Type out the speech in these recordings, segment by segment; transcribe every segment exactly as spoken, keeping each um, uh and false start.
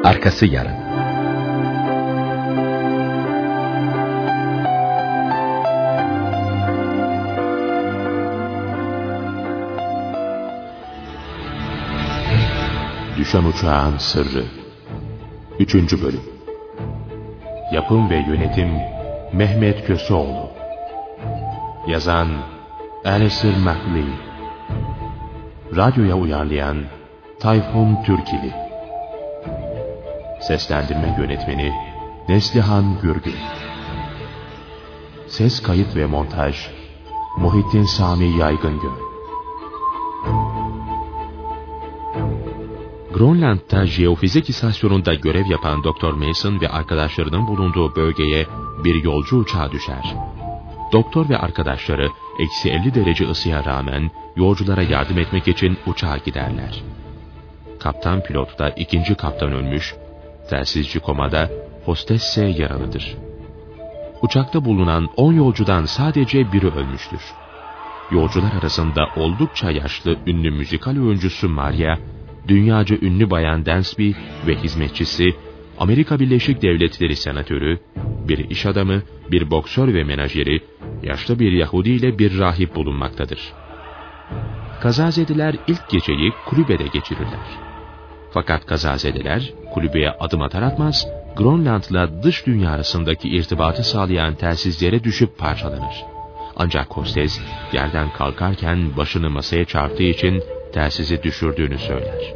Arkası yarın. Düşen Uçağın Sırrı üçüncü Bölüm. Yapım ve Yönetim Mehmet Köseoğlu. Yazan Alistair MacLean. Radyoya uyarlayan Tayfun Türkili. Seslendirme Yönetmeni Neslihan Gürgün. Ses kayıt ve montaj Muhittin Sami Yaygıngöl. Grönland'da jeofizik istasyonunda görev yapan Doktor Mason ve arkadaşlarının bulunduğu bölgeye bir yolcu uçağı düşer. Doktor ve arkadaşları eksi elli derece ısıya rağmen yolculara yardım etmek için uçağa giderler. Kaptan pilot da ikinci kaptan ölmüş, telsizci komada, hostesse yaralıdır. Uçakta bulunan on yolcudan sadece biri ölmüştür. Yolcular arasında oldukça yaşlı ünlü müzikal oyuncusu Maria, dünyaca ünlü Bayan Dansby ve hizmetçisi, Amerika Birleşik Devletleri senatörü, bir iş adamı, bir boksör ve menajeri, yaşlı bir Yahudi ile bir rahip bulunmaktadır. Kazazedeler ilk geceyi kulübede geçirirler. Fakat kazazedeler kulübeye adım atar atmaz, Grönland'la dış dünya arasındaki irtibatı sağlayan telsizlere düşüp parçalanır. Ancak hostes yerden kalkarken başını masaya çarptığı için telsizi düşürdüğünü söyler.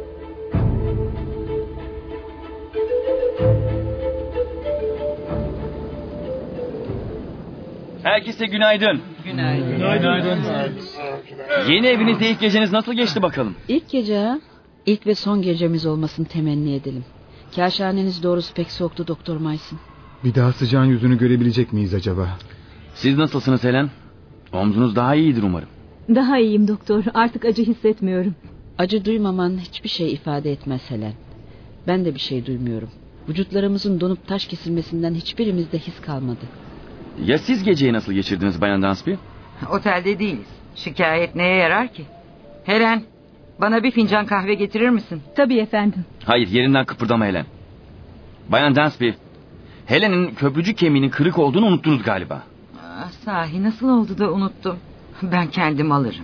Herkese günaydın. Günaydın. Günaydın. Yeni evinizde ilk geceniz nasıl geçti bakalım? İlk gece ha? İlk ve son gecemiz olmasını temenni edelim. Kâşhaneniz doğrusu pek soğuktu Doktor Mason. Bir daha sıcağın yüzünü görebilecek miyiz acaba? Siz nasılsınız Helen? Omzunuz daha iyidir umarım. Daha iyiyim doktor. Artık acı hissetmiyorum. Acı duymaman hiçbir şey ifade etmez Helen. Ben de bir şey duymuyorum. Vücutlarımızın donup taş kesilmesinden hiçbirimizde his kalmadı. Ya siz geceyi nasıl geçirdiniz Bayan Dansby? Otelde değiliz. Şikayet neye yarar ki? Helen, bana bir fincan kahve getirir misin? Tabii efendim. Hayır, yerinden kıpırdama Helen. Bayan Dansby, Helen'in köprücük kemiğinin kırık olduğunu unuttunuz galiba. Aa, sahi nasıl oldu da unuttum. Ben kendim alırım.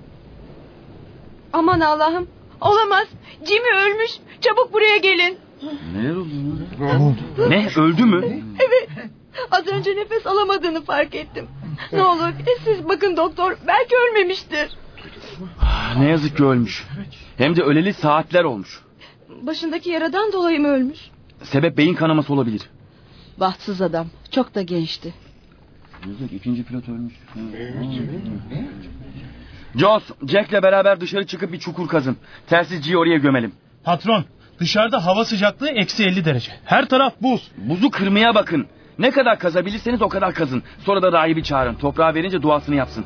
Aman Allah'ım, olamaz. Jimmy ölmüş. Çabuk buraya gelin. Neler oldu? Ne, öldü mü? Evet. Az önce nefes alamadığını fark ettim. Ne olur siz bakın doktor, belki ölmemiştir. Ne yazık ki ölmüş. Hem de öleli saatler olmuş. Başındaki yaradan dolayı mı ölmüş? Sebep beyin kanaması olabilir. Bahtsız adam, çok da gençti. Yazık, ikinci pilot ölmüş. Joss, Jack'le beraber dışarı çıkıp bir çukur kazın. Telsizciyi oraya gömelim. Patron, dışarıda hava sıcaklığı eksi elli derece. Her taraf buz. Buzu kırmaya bakın. Ne kadar kazabilirseniz o kadar kazın. Sonra da rahibi çağırın. Toprağa verince duasını yapsın.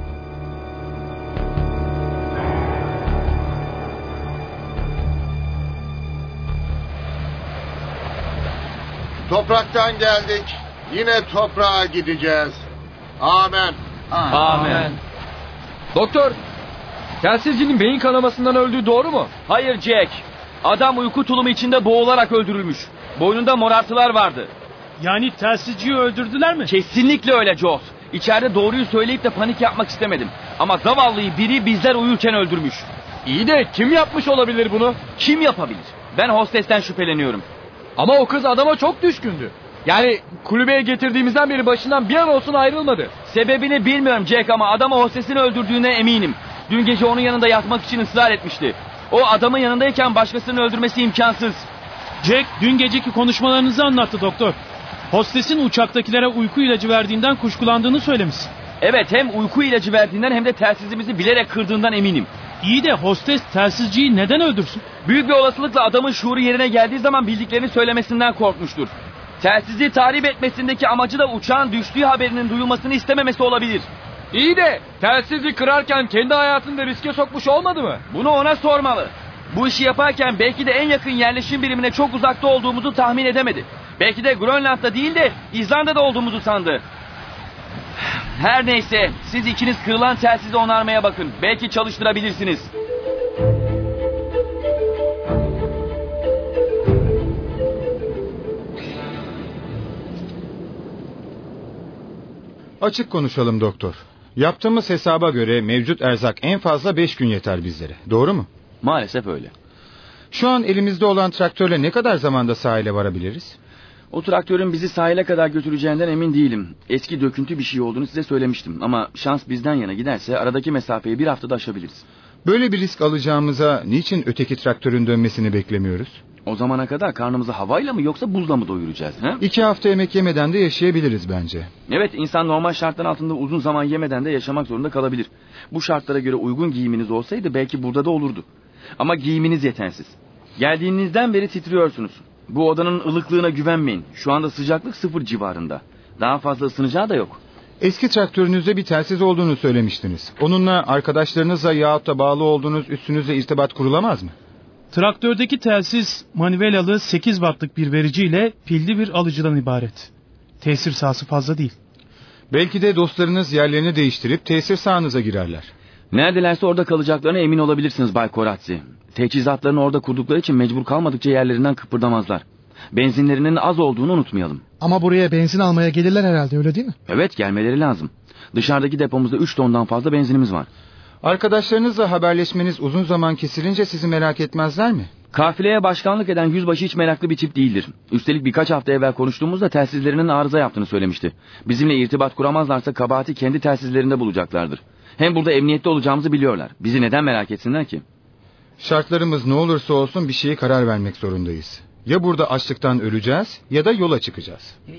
Topraktan geldik. Yine toprağa gideceğiz. Amen. Amen. Amen. Doktor, telsizcinin beyin kanamasından öldüğü doğru mu? Hayır Jack. Adam uyku tulumu içinde boğularak öldürülmüş. Boynunda morartılar vardı. Yani telsizciyi öldürdüler mi? Kesinlikle öyle Joss. İçeride doğruyu söyleyip de panik yapmak istemedim. Ama zavallıyı biri bizler uyurken öldürmüş. İyi de kim yapmış olabilir bunu? Kim yapabilir? Ben hostesten şüpheleniyorum. Ama o kız adama çok düşkündü. Yani kulübeye getirdiğimizden beri başından bir an olsun ayrılmadı. Sebebini bilmiyorum Jack ama adamı hostesini öldürdüğüne eminim. Dün gece onun yanında yatmak için ısrar etmişti. O adamın yanındayken başkasını öldürmesi imkansız. Jack dün geceki konuşmalarınızı anlattı doktor. Hostesin uçaktakilere uyku ilacı verdiğinden kuşkulandığını söylemişsin. Evet, hem uyku ilacı verdiğinden hem de telsizimizi bilerek kırdığından eminim. İyi de hostes telsizciyi neden öldürsün? Büyük bir olasılıkla adamın şuuru yerine geldiği zaman bildiklerini söylemesinden korkmuştur. Telsizi tahrip etmesindeki amacı da uçağın düştüğü haberinin duyulmasını istememesi olabilir. İyi de telsizi kırarken kendi hayatını da riske sokmuş olmadı mı? Bunu ona sormalı. Bu işi yaparken belki de en yakın yerleşim birimine çok uzakta olduğumuzu tahmin edemedi. Belki de Grönland'da değil de İzlanda'da olduğumuzu sandı. Her neyse, siz ikiniz kırılan telsizi onarmaya bakın. Belki çalıştırabilirsiniz. Açık konuşalım doktor. Yaptığımız hesaba göre mevcut erzak en fazla beş gün yeter bizlere. Doğru mu? Maalesef öyle. Şu an elimizde olan traktörle ne kadar zamanda sahile varabiliriz? O traktörün bizi sahile kadar götüreceğinden emin değilim. Eski döküntü bir şey olduğunu size söylemiştim. Ama şans bizden yana giderse aradaki mesafeyi bir haftada aşabiliriz. Böyle bir risk alacağımıza niçin öteki traktörün dönmesini beklemiyoruz? O zamana kadar karnımızı havayla mı yoksa buzla mı doyuracağız? He? İki hafta yemek yemeden de yaşayabiliriz bence. Evet, insan normal şartlar altında uzun zaman yemeden de yaşamak zorunda kalabilir. Bu şartlara göre uygun giyiminiz olsaydı belki burada da olurdu. Ama giyiminiz yetersiz. Geldiğinizden beri titriyorsunuz. Bu odanın ılıklığına güvenmeyin. Şu anda sıcaklık sıfır civarında. Daha fazla ısınacağı da yok. Eski traktörünüzde bir telsiz olduğunu söylemiştiniz. Onunla arkadaşlarınızla yahut da bağlı olduğunuz üstünüzle irtibat kurulamaz mı? Traktördeki telsiz manivelalı sekiz wattlık bir vericiyle pilli bir alıcıdan ibaret. Tesir sahası fazla değil. Belki de dostlarınız yerlerini değiştirip tesir sahanıza girerler. Neredelerse orada kalacaklarına emin olabilirsiniz Bay Koratsi. Teçhizatlarını orada kurdukları için mecbur kalmadıkça yerlerinden kıpırdamazlar. Benzinlerinin az olduğunu unutmayalım. Ama buraya benzin almaya gelirler herhalde, öyle değil mi? Evet, gelmeleri lazım. Dışarıdaki depomuzda üç tondan fazla benzinimiz var. Arkadaşlarınızla haberleşmeniz uzun zaman kesilince sizi merak etmezler mi? Kafileye başkanlık eden yüzbaşı hiç meraklı bir tip değildir. Üstelik birkaç hafta evvel konuştuğumuzda telsizlerinin arıza yaptığını söylemişti. Bizimle irtibat kuramazlarsa kabahati kendi telsizlerinde bulacaklardır. Hem burada emniyette olacağımızı biliyorlar. Bizi neden merak etsinler ki? Şartlarımız ne olursa olsun bir şeye karar vermek zorundayız. Ya burada açlıktan öleceğiz ya da yola çıkacağız. Evet.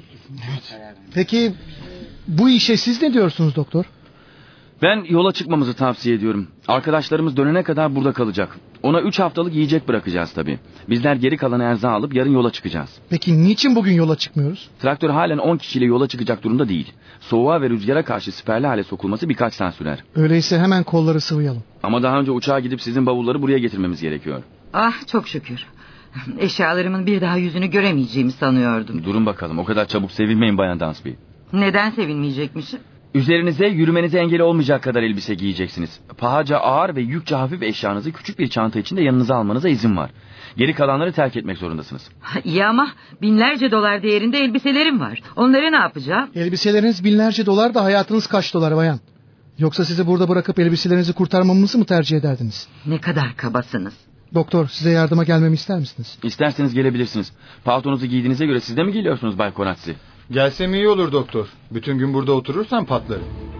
Peki bu işe siz ne diyorsunuz doktor? Ben yola çıkmamızı tavsiye ediyorum. Arkadaşlarımız dönene kadar burada kalacak. Ona üç haftalık yiyecek bırakacağız tabii. Bizler geri kalan erzağı alıp yarın yola çıkacağız. Peki niçin bugün yola çıkmıyoruz? Traktör halen on kişiyle yola çıkacak durumda değil. Soğuğa ve rüzgara karşı siperli hale sokulması birkaç saat sürer. Öyleyse hemen kolları sıvayalım. Ama daha önce uçağa gidip sizin bavulları buraya getirmemiz gerekiyor. Ah, çok şükür. Eşyalarımın bir daha yüzünü göremeyeceğimi sanıyordum. Durun bakalım, o kadar çabuk sevinmeyin Bayan Dansby. Neden sevinmeyecekmişim? Üzerinize yürümenize engel olmayacak kadar elbise giyeceksiniz. Pahaca ağır ve yükçe hafif eşyanızı küçük bir çanta içinde yanınıza almanıza izin var. Geri kalanları terk etmek zorundasınız. İyi ama binlerce dolar değerinde elbiselerim var. Onları ne yapacağım? Elbiseleriniz binlerce dolar da hayatınız kaç dolar bayan? Yoksa sizi burada bırakıp elbiselerinizi kurtarmamızı mı tercih ederdiniz? Ne kadar kabasınız. Doktor, size yardıma gelmemi ister misiniz? İsterseniz gelebilirsiniz. Paltonuzu giydiğinize göre siz de mi geliyorsunuz Bay Koratsi? Gelsem iyi olur doktor. Bütün gün burada oturursam patlarım.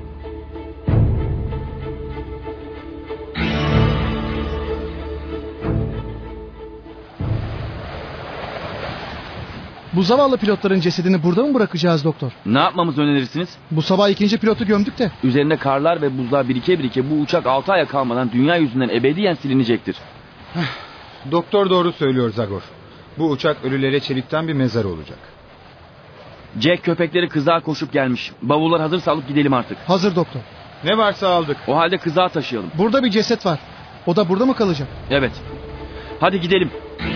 Bu zavallı pilotların cesedini burada mı bırakacağız doktor? Ne yapmamızı önerirsiniz? Bu sabah ikinci pilotu gömdük de. Üzerinde karlar ve buzlar birike birike bu uçak altı aya kalmadan dünya yüzünden ebediyen silinecektir. Doktor doğru söylüyor Zagor. Bu uçak ölülere çelikten bir mezar olacak. Jack köpekleri kızağa koşup gelmiş. Bavullar hazırsa alıp gidelim artık. Hazır doktor. Ne varsa aldık. O halde kızağa taşıyalım. Burada bir ceset var. O da burada mı kalacak? Evet. Hadi gidelim.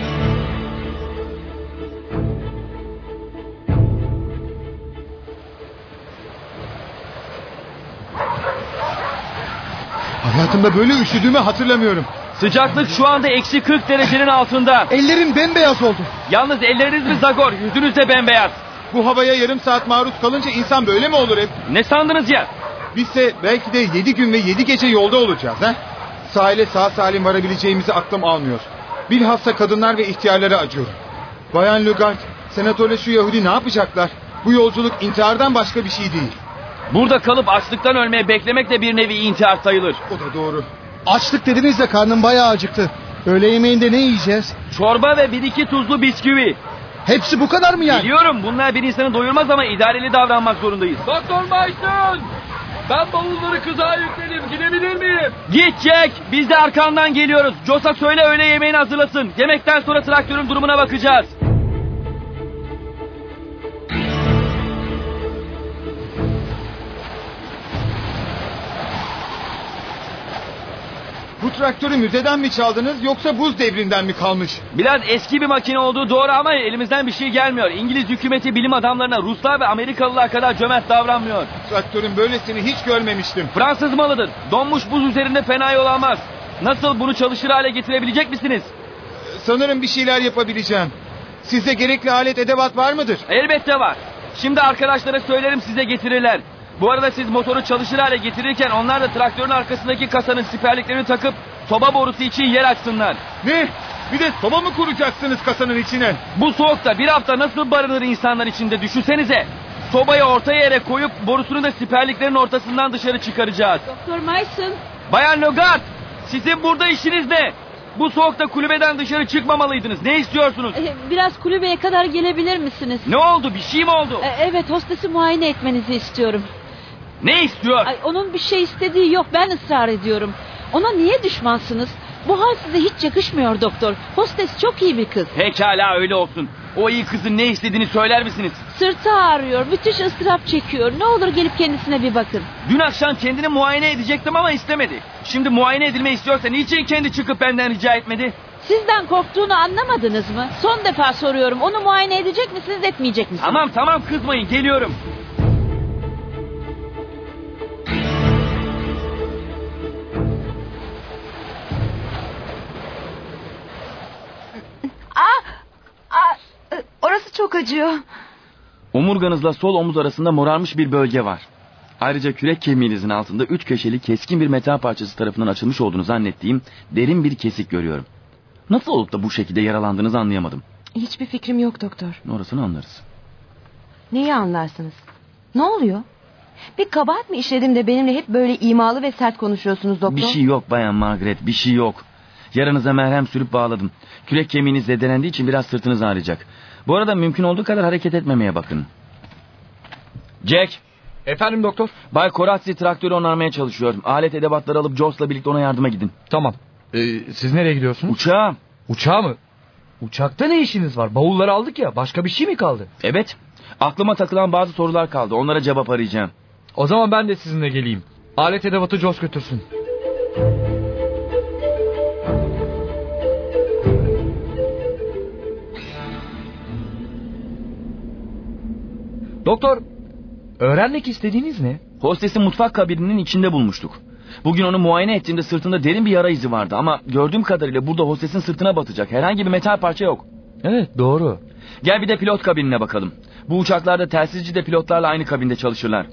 Hayatımda böyle üşüdüğümü hatırlamıyorum. Sıcaklık şu anda eksi kırk derecenin altında. Ellerim bembeyaz oldu. Yalnız elleriniz mi Zagor? Yüzünüz de bembeyaz. Bu havaya yarım saat maruz kalınca insan böyle mi olur hep? Ne sandınız ya? Bizse belki de yedi gün ve yedi gece yolda olacağız. He? Sahile sağ salim varabileceğimizi aklım almıyor. Bilhassa kadınlar ve ihtiyarlara acıyorum. Bayan Lugard, senatörle şu Yahudi ne yapacaklar? Bu yolculuk intihardan başka bir şey değil. Burada kalıp açlıktan ölmeye beklemek de bir nevi intihar sayılır. O da doğru. Açlık dediniz de karnım bayağı acıktı. Öğle yemeğinde ne yiyeceğiz? Çorba ve bir iki tuzlu bisküvi. Hepsi bu kadar mı yani? Biliyorum bunlar bir insanı doyurmaz ama idareli davranmak zorundayız. Doktor Mason! Ben bavulları kızağa yükledim. Gidebilir miyim? Git Jack. Biz de arkandan geliyoruz. Josa söyle öğle yemeğini hazırlasın. Yemekten sonra traktörün durumuna bakacağız. Bu traktörü müzeden mi çaldınız yoksa buz devrinden mi kalmış? Biraz eski bir makine olduğu doğru ama elimizden bir şey gelmiyor. İngiliz hükümeti bilim adamlarına Ruslar ve Amerikalılar kadar cömert davranmıyor. Traktörün böylesini hiç görmemiştim. Fransız malıdır. Donmuş buz üzerinde fena yol almaz. Nasıl bunu çalışır hale getirebilecek misiniz? Sanırım bir şeyler yapabileceğim. Sizde gerekli alet edevat var mıdır? Elbette var. Şimdi arkadaşlara söylerim size getirirler. Bu arada siz motoru çalışır hale getirirken onlar da traktörün arkasındaki kasanın siperliklerini takıp soba borusu için yer açsınlar. Ne? Bir de soba mı kuracaksınız kasanın içine? Bu soğukta bir hafta nasıl barınır insanlar içinde düşünsenize. Sobayı ortaya yere koyup borusunu da siperliklerin ortasından dışarı çıkaracağız. Doktor Mason. Bayan Logart, sizin burada işiniz ne? Bu soğukta kulübeden dışarı çıkmamalıydınız. Ne istiyorsunuz? Ee, biraz kulübeye kadar gelebilir misiniz? Ne oldu? Bir şey mi oldu? Ee, evet, hostesi muayene etmenizi istiyorum. Ne istiyor? Ay, onun bir şey istediği yok, ben ısrar ediyorum. Ona niye düşmansınız? Bu hal size hiç yakışmıyor doktor. Hostes çok iyi bir kız. Pekala, öyle olsun. O iyi kızın ne istediğini söyler misiniz? Sırtı ağrıyor, müthiş ıstırap çekiyor. Ne olur gelip kendisine bir bakın. Dün akşam kendini muayene edecektim ama istemedi. Şimdi muayene edilme istiyorsa niçin kendi çıkıp benden rica etmedi? Sizden korktuğunu anlamadınız mı? Son defa soruyorum. Onu muayene edecek misiniz, etmeyecek misiniz? Tamam tamam, kızmayın, geliyorum. Ah! Ah! Orası çok acıyor. Omurganızla sol omuz arasında morarmış bir bölge var. Ayrıca kürek kemiğinizin altında üç köşeli keskin bir metal parçası tarafından açılmış olduğunu zannettiğim derin bir kesik görüyorum. Nasıl olup da bu şekilde yaralandığınızı anlayamadım. Hiçbir fikrim yok doktor. Orasını anlarız. Neyi anlarsınız? Ne oluyor? Bir kabahat mi işledim de benimle hep böyle imalı ve sert konuşuyorsunuz doktor? Bir şey yok Bayan Margaret, bir şey yok. Yaranıza merhem sürüp bağladım. Kürek kemiğiniz zedelendiği için biraz sırtınız ağrıyacak. Bu arada mümkün olduğu kadar hareket etmemeye bakın. Jack. Efendim doktor? Bay Koratsi traktörü onarmaya çalışıyor. Alet edevatları alıp Jos'la birlikte ona yardıma gidin. Tamam. Ee, siz nereye gidiyorsunuz? Uçağa. Uçağa mı? Uçakta ne işiniz var? Bavulları aldık ya. Başka bir şey mi kaldı? Evet. Aklıma takılan bazı sorular kaldı. Onlara cevap arayacağım. O zaman ben de sizinle geleyim. Alet edevatı Jos götürsün. Doktor, öğrenmek istediğiniz ne? Hostesi mutfak kabininin içinde bulmuştuk. Bugün onu muayene ettiğimde sırtında derin bir yara izi vardı ama gördüğüm kadarıyla burada hostesin sırtına batacak herhangi bir metal parça yok. Evet, doğru. Gel bir de pilot kabinine bakalım. Bu uçaklarda telsizci de pilotlarla aynı kabinde çalışırlar.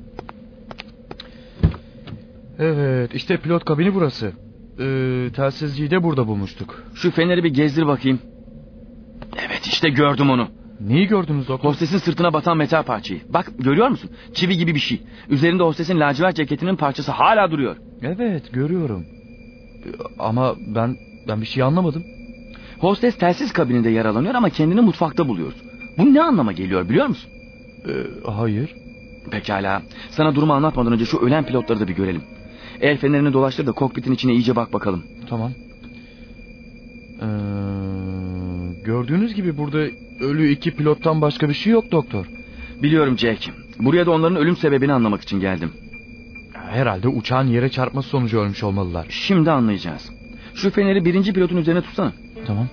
Evet, işte pilot kabini burası. Ee, telsizciyi de burada bulmuştuk. Şu feneri bir gezdir bakayım. Evet, işte gördüm onu. Neyi gördünüz doktor? Hostesin sırtına batan metal parçayı. Bak, görüyor musun? Çivi gibi bir şey. Üzerinde hostesin lacivert ceketinin parçası hala duruyor. Evet, görüyorum. Ama ben ben bir şey anlamadım. Hostes telsiz kabininde yaralanıyor ama kendini mutfakta buluyor. Bu ne anlama geliyor biliyor musun? Ee, hayır. Pekala. Sana durumu anlatmadan önce şu ölen pilotları da bir görelim. El fenerini dolaştır da kokpitin içine iyice bak bakalım. Tamam. Ee, gördüğünüz gibi burada ölü iki pilottan başka bir şey yok doktor. Biliyorum Jack. Buraya da onların ölüm sebebini anlamak için geldim. Herhalde uçağın yere çarpması sonucu ölmüş olmalılar. Şimdi anlayacağız. Şu feneri birinci pilotun üzerine tutsana. Tamam.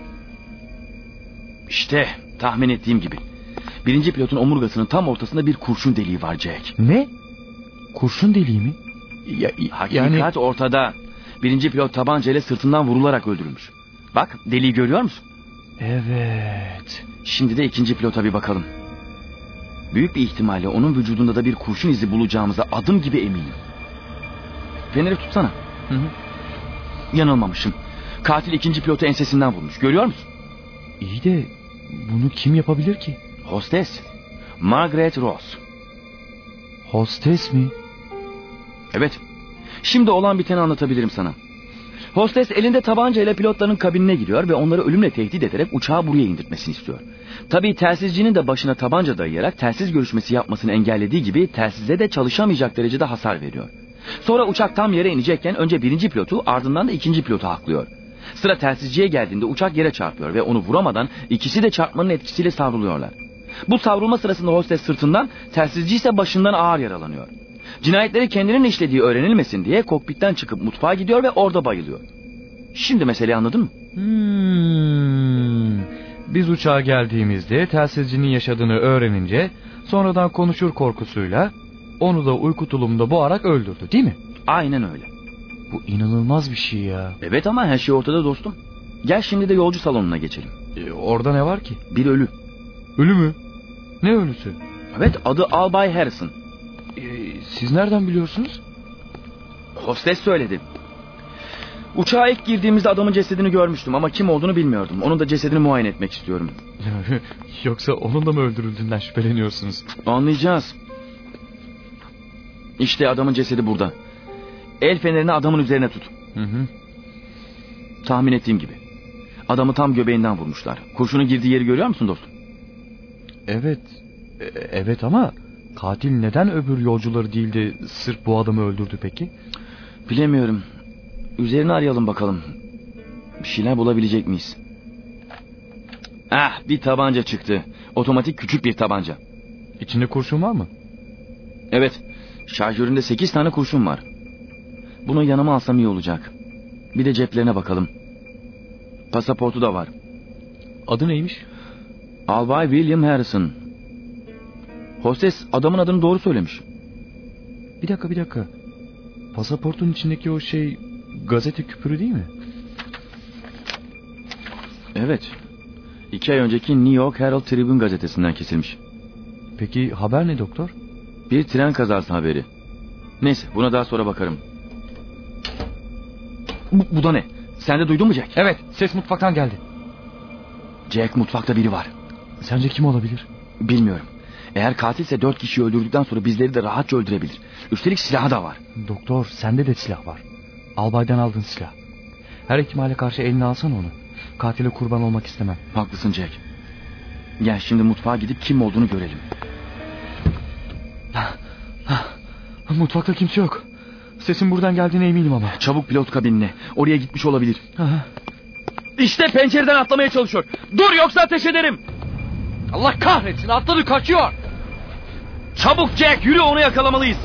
İşte tahmin ettiğim gibi. Birinci pilotun omurgasının tam ortasında bir kurşun deliği var Jack. Ne? Kurşun deliği mi? Ya, Hakikat yani... ortada. Birinci pilot tabancayla sırtından vurularak öldürülmüş. Bak, deliği görüyor musun? Evet. Şimdi de ikinci pilota bir bakalım. Büyük bir ihtimalle onun vücudunda da bir kurşun izi bulacağımıza adım gibi eminim. Feneri tutsana. Hı hı. Yanılmamışım. Katil ikinci pilotu ensesinden vurmuş. Görüyor musun? İyi de bunu kim yapabilir ki? Hostes. Margaret Ross. Hostes mi? Evet. Şimdi olan biteni anlatabilirim sana. Hostes elinde tabancayla pilotların kabinine giriyor ve onları ölümle tehdit ederek uçağı buraya indirtmesini istiyor. Tabii telsizcinin de başına tabanca dayayarak telsiz görüşmesi yapmasını engellediği gibi telsize de çalışamayacak derecede hasar veriyor. Sonra uçak tam yere inecekken önce birinci pilotu ardından da ikinci pilotu haklıyor. Sıra telsizciye geldiğinde uçak yere çarpıyor ve onu vuramadan ikisi de çarpmanın etkisiyle savruluyorlar. Bu savrulma sırasında hostes sırtından, telsizci ise başından ağır yaralanıyor. Cinayetleri kendinin işlediği öğrenilmesin diye kokpitten çıkıp mutfağa gidiyor ve orada bayılıyor. Şimdi meseleyi anladın mı? Hmm. Biz uçağa geldiğimizde telsizcinin yaşadığını öğrenince sonradan konuşur korkusuyla onu da uyku tulumunda boğarak öldürdü, değil mi? Aynen öyle. Bu inanılmaz bir şey ya. Evet ama her şey ortada dostum. Gel şimdi de yolcu salonuna geçelim. Ee, orada ne var ki? Bir ölü. Ölü mü? Ne ölüsü? Evet, adı Albay Harrison. Ee, siz nereden biliyorsunuz? Hostes söyledi. Uçağa ilk girdiğimizde adamın cesedini görmüştüm ama kim olduğunu bilmiyordum. Onun da cesedini muayene etmek istiyorum. Yoksa onun da mı öldürüldüğünden şüpheleniyorsunuz? Anlayacağız. İşte adamın cesedi burada. El fenerini adamın üzerine tut. Hı hı. Tahmin ettiğim gibi. Adamı tam göbeğinden vurmuşlar. Kurşunun girdiği yeri görüyor musun dostum? Evet. E- evet ama katil neden öbür yolcuları değil de sırf bu adamı öldürdü peki? Bilemiyorum. Üzerini arayalım bakalım. Bir şeyler bulabilecek miyiz? Ah, bir tabanca çıktı. Otomatik küçük bir tabanca. İçinde kurşun var mı? Evet. Şarjöründe sekiz tane kurşun var. Bunu yanıma alsam iyi olacak. Bir de ceplerine bakalım. Pasaportu da var. Adı neymiş? Albay William Harrison. Hostes adamın adını doğru söylemiş. Bir dakika bir dakika. Pasaportun içindeki o şey gazete küpürü değil mi? Evet. İki ay önceki New York Herald Tribune gazetesinden kesilmiş. Peki haber ne doktor? Bir tren kazası haberi. Neyse buna daha sonra bakarım. Bu, bu da ne? Sen de duydun mu Jack? Evet, ses mutfaktan geldi. Jack, mutfakta biri var. Sence kim olabilir? Bilmiyorum. Eğer katilse dört kişiyi öldürdükten sonra bizleri de rahatça öldürebilir. Üstelik silahı da var. Doktor, sende de silah var. Albaydan aldığın silah. Her ihtimale karşı eline alsan onu. Katile kurban olmak istemem. Haklısın Jack. Gel şimdi mutfağa gidip kim olduğunu görelim. Mutfakta kimse yok. Sesin buradan geldiğine eminim ama. Çabuk pilot kabinine. Oraya gitmiş olabilir. Aha. İşte pencereden atlamaya çalışıyor. Dur yoksa ateş ederim. Allah kahretsin, atladı, kaçıyor. Çabuk Jack, yürü, onu yakalamalıyız.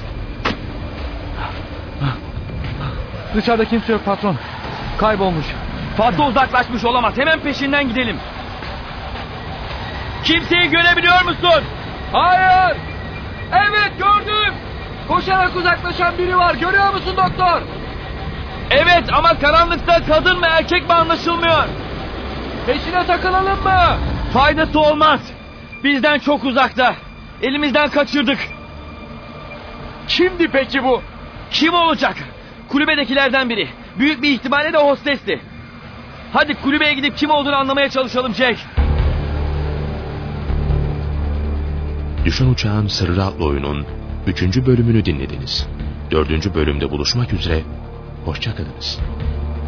Dışarıda kimse yok patron. Kaybolmuş. Fazla uzaklaşmış olamaz. Hemen peşinden gidelim. Kimseyi görebiliyor musun? Hayır. Evet, gördüm. Koşarak uzaklaşan biri var. Görüyor musun doktor? Evet ama karanlıkta kadın mı erkek mi anlaşılmıyor. Peşine takılalım mı? Faydası olmaz. Bizden çok uzakta. Elimizden kaçırdık. Kimdi peki bu? Kim olacak? Kulübedekilerden biri. Büyük bir ihtimalle de hostesti. Hadi kulübeye gidip kim olduğunu anlamaya çalışalım Jack. Düşen Uçağın Sırrı adlı oyunun üçüncü bölümünü dinlediniz. Dördüncü bölümde buluşmak üzere. Hoşça kalınız.